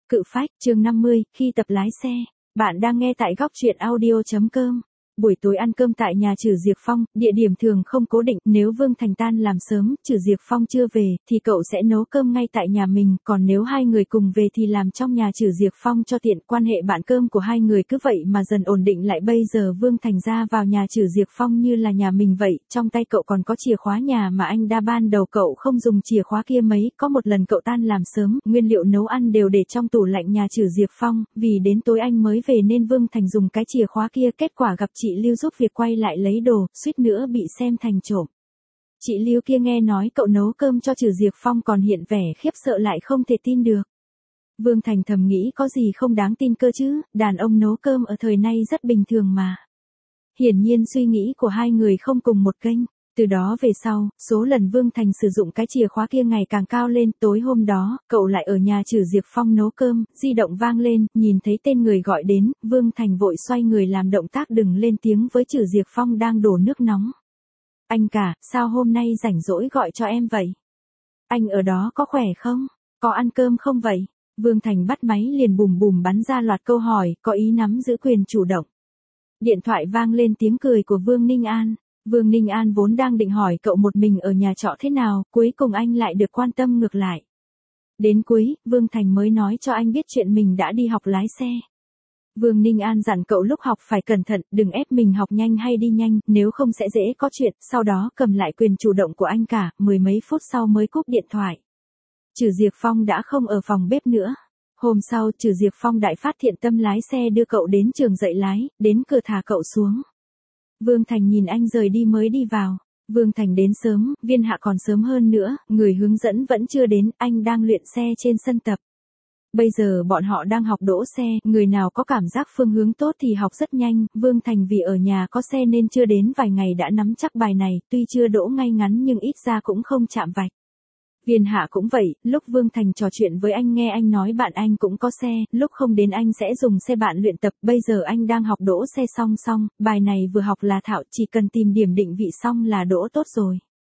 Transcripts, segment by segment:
Cự phách, chương 50, khi tập lái xe. Bạn đang nghe tại góc truyện audio.com. Buổi tối ăn cơm tại nhà Trử Diệp Phong, địa điểm thường không cố định, nếu Vương Thành tan làm sớm, Trử Diệp Phong chưa về, thì cậu sẽ nấu cơm ngay tại nhà mình, còn nếu hai người cùng về thì làm trong nhà Trử Diệp Phong cho tiện. Quan hệ bạn cơm của hai người cứ vậy mà dần ổn định lại. Bây giờ Vương Thành ra vào nhà Trử Diệp Phong như là nhà mình vậy, trong tay cậu còn có chìa khóa nhà mà anh đã ban đầu cậu không dùng chìa khóa kia mấy, có một lần cậu tan làm sớm, nguyên liệu nấu ăn đều để trong tủ lạnh nhà Trử Diệp Phong, vì đến tối anh mới về nên Vương Thành dùng cái chìa khóa kia, kết quả gặp chị Lưu giúp việc quay lại lấy đồ, suýt nữa bị xem thành trộm. Chị Lưu kia nghe nói cậu nấu cơm cho Trử Diệp Phong còn hiện vẻ khiếp sợ lại không thể tin được. Vương Thành thầm nghĩ có gì không đáng tin cơ chứ, đàn ông nấu cơm ở thời nay rất bình thường mà. Hiển nhiên suy nghĩ của hai người không cùng một kênh. Từ đó về sau, số lần Vương Thành sử dụng cái chìa khóa kia ngày càng cao lên. Tối hôm đó, cậu lại ở nhà Trử Diệp Phong nấu cơm, di động vang lên, nhìn thấy tên người gọi đến, Vương Thành vội xoay người làm động tác đừng lên tiếng với Trử Diệp Phong đang đổ nước nóng. Anh cả, sao hôm nay rảnh rỗi gọi cho em vậy? Anh ở đó có khỏe không? Có ăn cơm không vậy? Vương Thành bắt máy liền bùm bùm bắn ra loạt câu hỏi, có ý nắm giữ quyền chủ động. Điện thoại vang lên tiếng cười của Vương Ninh An. Vương Ninh An vốn đang định hỏi cậu một mình ở nhà trọ thế nào, cuối cùng anh lại được quan tâm ngược lại. Đến cuối, Vương Thành mới nói cho anh biết chuyện mình đã đi học lái xe. Vương Ninh An dặn cậu lúc học phải cẩn thận, đừng ép mình học nhanh hay đi nhanh, nếu không sẽ dễ có chuyện, sau đó cầm lại quyền chủ động của anh cả, mười mấy phút sau mới cúp điện thoại. Trử Diệp Phong đã không ở phòng bếp nữa. Hôm sau, Trử Diệp Phong đại phát thiện tâm lái xe đưa cậu đến trường dạy lái, đến cửa thả cậu xuống. Vương Thành nhìn anh rời đi mới đi vào. Vương Thành đến sớm, Viên Hạ còn sớm hơn nữa, người hướng dẫn vẫn chưa đến, anh đang luyện xe trên sân tập. Bây giờ bọn họ đang học đỗ xe, người nào có cảm giác phương hướng tốt thì học rất nhanh, Vương Thành vì ở nhà có xe nên chưa đến vài ngày đã nắm chắc bài này, tuy chưa đỗ ngay ngắn nhưng ít ra cũng không chạm vạch. Viên Hạ cũng vậy, lúc Vương Thành trò chuyện với anh nghe anh nói bạn anh cũng có xe, lúc không đến anh sẽ dùng xe bạn luyện tập, bây giờ anh đang học đỗ xe song song, bài này vừa học là thạo, chỉ cần tìm điểm định vị xong là đỗ tốt rồi.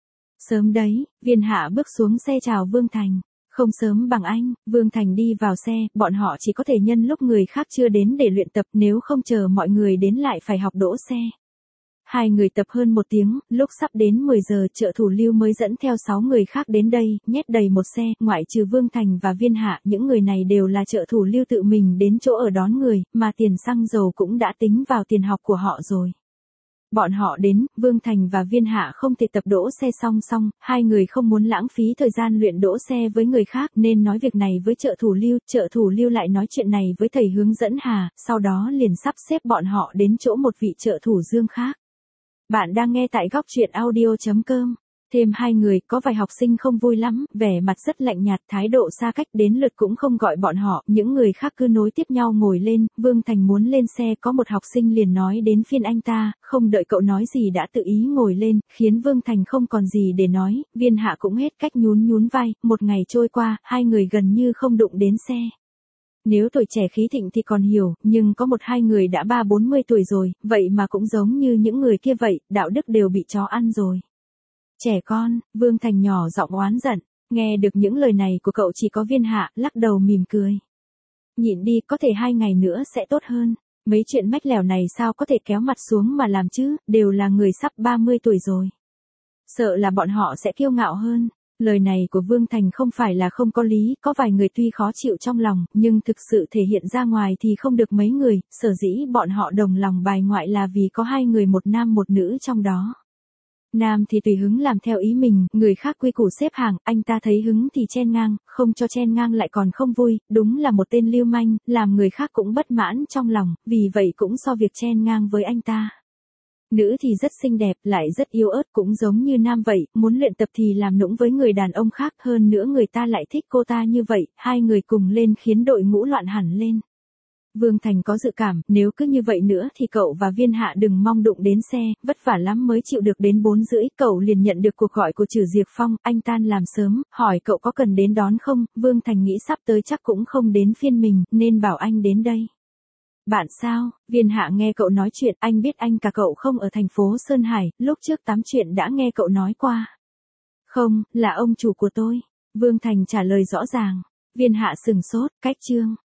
Sớm đấy, Viên Hạ bước xuống xe chào Vương Thành. Không sớm bằng anh, Vương Thành đi vào xe, bọn họ chỉ có thể nhân lúc người khác chưa đến để luyện tập, nếu không chờ mọi người đến lại phải học đỗ xe. Hai người tập hơn một tiếng, lúc sắp đến 10 giờ, trợ thủ Lưu mới dẫn theo 6 người khác đến đây, nhét đầy một xe, ngoại trừ Vương Thành và Viên Hạ, những người này đều là trợ thủ Lưu tự mình đến chỗ ở đón người, mà tiền xăng dầu cũng đã tính vào tiền học của họ rồi. Bọn họ đến, Vương Thành và Viên Hạ không thể tập đỗ xe song song, hai người không muốn lãng phí thời gian luyện đỗ xe với người khác nên nói việc này với trợ thủ Lưu lại nói chuyện này với thầy hướng dẫn Hà, sau đó liền sắp xếp bọn họ đến chỗ một vị trợ thủ Dương khác. Bạn đang nghe tại góc truyện audio.com. Thêm hai người, có vài học sinh không vui lắm, vẻ mặt rất lạnh nhạt, thái độ xa cách, đến lượt cũng không gọi bọn họ, những người khác cứ nối tiếp nhau ngồi lên, Vương Thành muốn lên xe, có một học sinh liền nói đến phiên anh ta, không đợi cậu nói gì đã tự ý ngồi lên, khiến Vương Thành không còn gì để nói, Viên Hạ cũng hết cách nhún vai, một ngày trôi qua, hai người gần như không đụng đến xe. Nếu tuổi trẻ khí thịnh thì còn hiểu, nhưng có một hai người đã 30-40 tuổi rồi, vậy mà cũng giống như những người kia vậy, đạo đức đều bị chó ăn rồi. Trẻ con, Vương Thành nhỏ giọng oán giận, nghe được những lời này của cậu chỉ có Viên Hạ, lắc đầu mỉm cười. Nhịn đi, có thể 2 ngày nữa sẽ tốt hơn, mấy chuyện mách lẻo này sao có thể kéo mặt xuống mà làm chứ, đều là người sắp 30 tuổi rồi. Sợ là bọn họ sẽ kiêu ngạo hơn. Lời này của Vương Thành không phải là không có lý, có vài người tuy khó chịu trong lòng, nhưng thực sự thể hiện ra ngoài thì không được mấy người, sở dĩ bọn họ đồng lòng bài ngoại là vì có 2 người, một nam một nữ trong đó. Nam thì tùy hứng làm theo ý mình, người khác quy củ xếp hàng, anh ta thấy hứng thì chen ngang, không cho chen ngang lại còn không vui, đúng là một tên lưu manh, làm người khác cũng bất mãn trong lòng, vì vậy cũng so việc chen ngang với anh ta. Nữ thì rất xinh đẹp, lại rất yếu ớt, cũng giống như nam vậy, muốn luyện tập thì làm nũng với người đàn ông khác, hơn nữa người ta lại thích cô ta như vậy, hai người cùng lên khiến đội ngũ loạn hẳn lên. Vương Thành có dự cảm, nếu cứ như vậy nữa thì cậu và Viên Hạ đừng mong đụng đến xe, vất vả lắm mới chịu được đến 4:30, cậu liền nhận được cuộc gọi của Trử Diệp Phong, anh tan làm sớm, hỏi cậu có cần đến đón không, Vương Thành nghĩ sắp tới chắc cũng không đến phiên mình, nên bảo anh đến đây. Bạn sao? Viên Hạ nghe cậu nói chuyện, anh biết anh cả cậu không ở thành phố Sơn Hải, lúc trước tám chuyện đã nghe cậu nói qua. Không, là ông chủ của tôi. Vương Thành trả lời rõ ràng. Viên Hạ sừng sốt, cách chương.